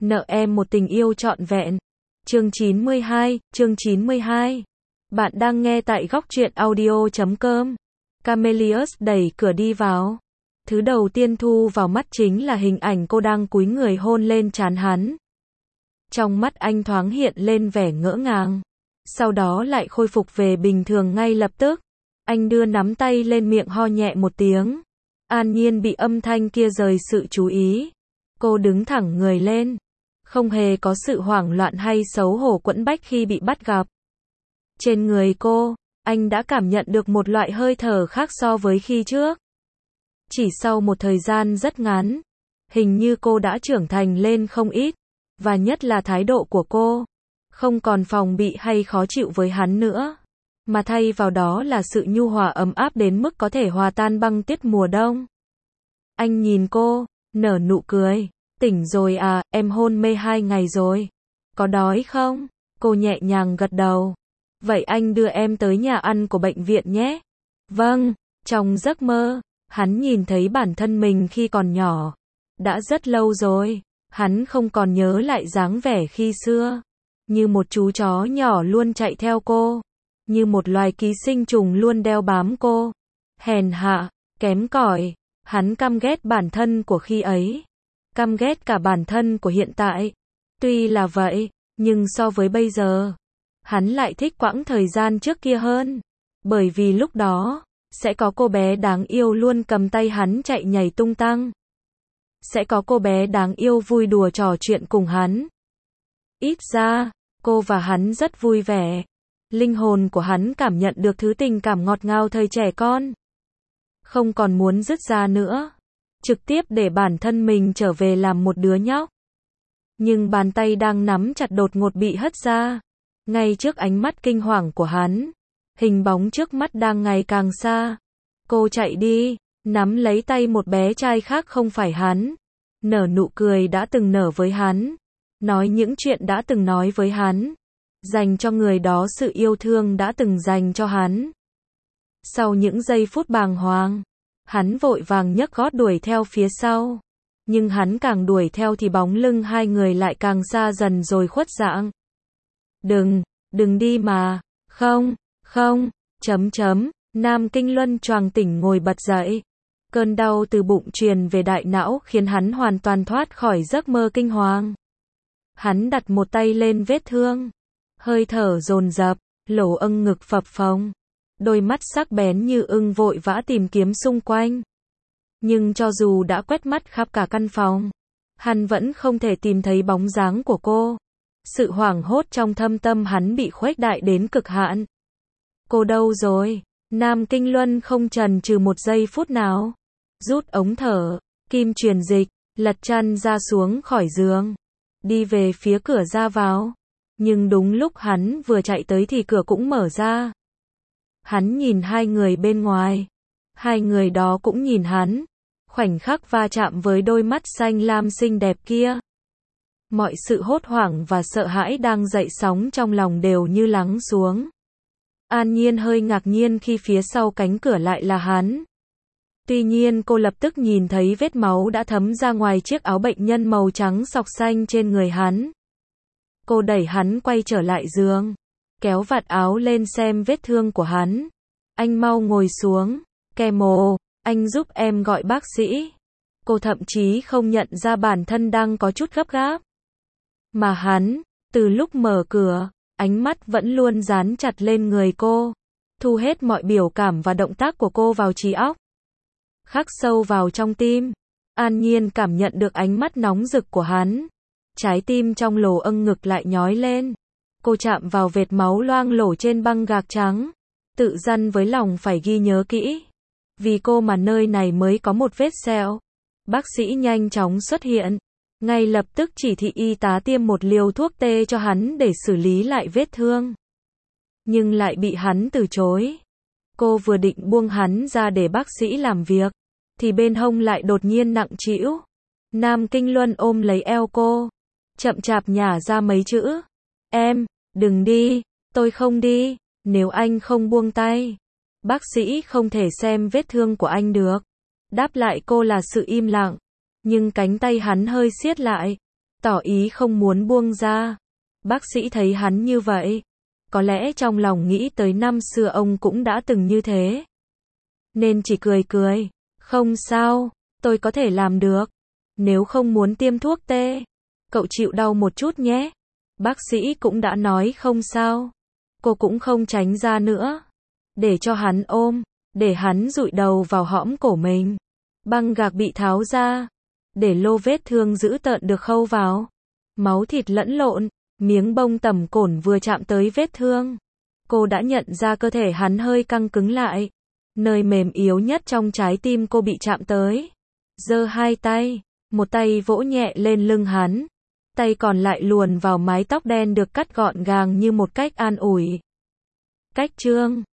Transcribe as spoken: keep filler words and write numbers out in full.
nợ em một tình yêu trọn vẹn. Chương chín mươi hai, chương chín mươi hai. Bạn đang nghe tại góc truyện audio chấm com. Camellius đẩy cửa đi vào. Thứ đầu tiên thu vào mắt chính là hình ảnh cô đang cúi người hôn lên trán hắn. Trong mắt anh thoáng hiện lên vẻ ngỡ ngàng. Sau đó lại khôi phục về bình thường ngay lập tức. Anh đưa nắm tay lên miệng ho nhẹ một tiếng. An Nhiên bị âm thanh kia rời sự chú ý. Cô đứng thẳng người lên. Không hề có sự hoảng loạn hay xấu hổ quẫn bách khi bị bắt gặp. Trên người cô, anh đã cảm nhận được một loại hơi thở khác so với khi trước. Chỉ sau một thời gian rất ngắn, hình như cô đã trưởng thành lên không ít, và nhất là thái độ của cô, không còn phòng bị hay khó chịu với hắn nữa, mà thay vào đó là sự nhu hòa ấm áp đến mức có thể hòa tan băng tuyết mùa đông. Anh nhìn cô, nở nụ cười. Tỉnh rồi à, em hôn mê hai ngày rồi. Có đói không? Cô nhẹ nhàng gật đầu. Vậy anh đưa em tới nhà ăn của bệnh viện nhé. Vâng, trong giấc mơ, hắn nhìn thấy bản thân mình khi còn nhỏ. Đã rất lâu rồi, hắn không còn nhớ lại dáng vẻ khi xưa. Như một chú chó nhỏ luôn chạy theo cô. Như một loài ký sinh trùng luôn đeo bám cô. Hèn hạ, kém cỏi, hắn căm ghét bản thân của khi ấy. Căm ghét cả bản thân của hiện tại. Tuy là vậy, nhưng so với bây giờ, hắn lại thích quãng thời gian trước kia hơn. Bởi vì lúc đó, sẽ có cô bé đáng yêu luôn cầm tay hắn chạy nhảy tung tăng. Sẽ có cô bé đáng yêu vui đùa trò chuyện cùng hắn. Ít ra, cô và hắn rất vui vẻ. Linh hồn của hắn cảm nhận được thứ tình cảm ngọt ngào thời trẻ con. Không còn muốn dứt ra nữa. Trực tiếp để bản thân mình trở về làm một đứa nhóc. Nhưng bàn tay đang nắm chặt đột ngột bị hất ra. Ngay trước ánh mắt kinh hoàng của hắn. Hình bóng trước mắt đang ngày càng xa. Cô chạy đi, nắm lấy tay một bé trai khác không phải hắn. Nở nụ cười đã từng nở với hắn. Nói những chuyện đã từng nói với hắn. Dành cho người đó sự yêu thương đã từng dành cho hắn. Sau những giây phút bàng hoàng, hắn vội vàng nhấc gót đuổi theo phía sau. Nhưng hắn càng đuổi theo thì bóng lưng hai người lại càng xa dần rồi khuất dạng. Đừng, đừng đi mà. Không, không, chấm chấm. Nam Kinh Luân choàng tỉnh ngồi bật dậy. Cơn đau từ bụng truyền về đại não khiến hắn hoàn toàn thoát khỏi giấc mơ kinh hoàng. Hắn đặt một tay lên vết thương. Hơi thở dồn dập, lỗ âng ngực phập phồng. Đôi mắt sắc bén như ưng vội vã tìm kiếm xung quanh. Nhưng cho dù đã quét mắt khắp cả căn phòng, hắn vẫn không thể tìm thấy bóng dáng của cô. Sự hoảng hốt trong thâm tâm hắn bị khuếch đại đến cực hạn. Cô đâu rồi? Nam Kinh Luân không chần chừ một giây phút nào. Rút ống thở, kim truyền dịch, lật chăn ra xuống khỏi giường. Đi về phía cửa ra vào. Nhưng đúng lúc hắn vừa chạy tới thì cửa cũng mở ra. Hắn nhìn hai người bên ngoài. Hai người đó cũng nhìn hắn. Khoảnh khắc va chạm với đôi mắt xanh lam xinh đẹp kia. Mọi sự hốt hoảng và sợ hãi đang dậy sóng trong lòng đều như lắng xuống. An Nhiên hơi ngạc nhiên khi phía sau cánh cửa lại là hắn. Tuy nhiên cô lập tức nhìn thấy vết máu đã thấm ra ngoài chiếc áo bệnh nhân màu trắng sọc xanh trên người hắn. Cô đẩy hắn quay trở lại giường. Kéo vạt áo lên xem vết thương của hắn. Anh mau ngồi xuống. Kemo, anh giúp em gọi bác sĩ. Cô thậm chí không nhận ra bản thân đang có chút gấp gáp. Mà hắn, từ lúc mở cửa, ánh mắt vẫn luôn dán chặt lên người cô. Thu hết mọi biểu cảm và động tác của cô vào trí óc. Khắc sâu vào trong tim. An Nhiên cảm nhận được ánh mắt nóng rực của hắn. Trái tim trong lỗ âng ngực lại nhói lên. Cô chạm vào vệt máu loang lổ trên băng gạc trắng. Tự dằn với lòng phải ghi nhớ kỹ. Vì cô mà nơi này mới có một vết sẹo. Bác sĩ nhanh chóng xuất hiện. Ngay lập tức chỉ thị y tá tiêm một liều thuốc tê cho hắn để xử lý lại vết thương. Nhưng lại bị hắn từ chối. Cô vừa định buông hắn ra để bác sĩ làm việc. Thì bên hông lại đột nhiên nặng trĩu. Nam Kinh Luân ôm lấy eo cô. Chậm chạp nhả ra mấy chữ. Em, đừng đi, tôi không đi, nếu anh không buông tay. Bác sĩ không thể xem vết thương của anh được. Đáp lại cô là sự im lặng. Nhưng cánh tay hắn hơi siết lại. tỏ ý không muốn buông ra. Bác sĩ thấy hắn như vậy, có lẽ trong lòng nghĩ tới năm xưa ông cũng đã từng như thế. Nên chỉ cười cười, không sao, tôi có thể làm được. Nếu không muốn tiêm thuốc tê, cậu chịu đau một chút nhé. Bác sĩ cũng đã nói không sao. Cô cũng không tránh ra nữa. Để cho hắn ôm, để hắn dụi đầu vào hõm cổ mình. Băng gạc bị tháo ra, để lô vết thương dữ tợn được khâu vào. Máu thịt lẫn lộn, miếng bông tẩm cổn vừa chạm tới vết thương. Cô đã nhận ra cơ thể hắn hơi căng cứng lại. Nơi mềm yếu nhất trong trái tim cô bị chạm tới. Giơ hai tay, một tay vỗ nhẹ lên lưng hắn. Tay còn lại luồn vào mái tóc đen được cắt gọn gàng như một cách an ủi. Cách chương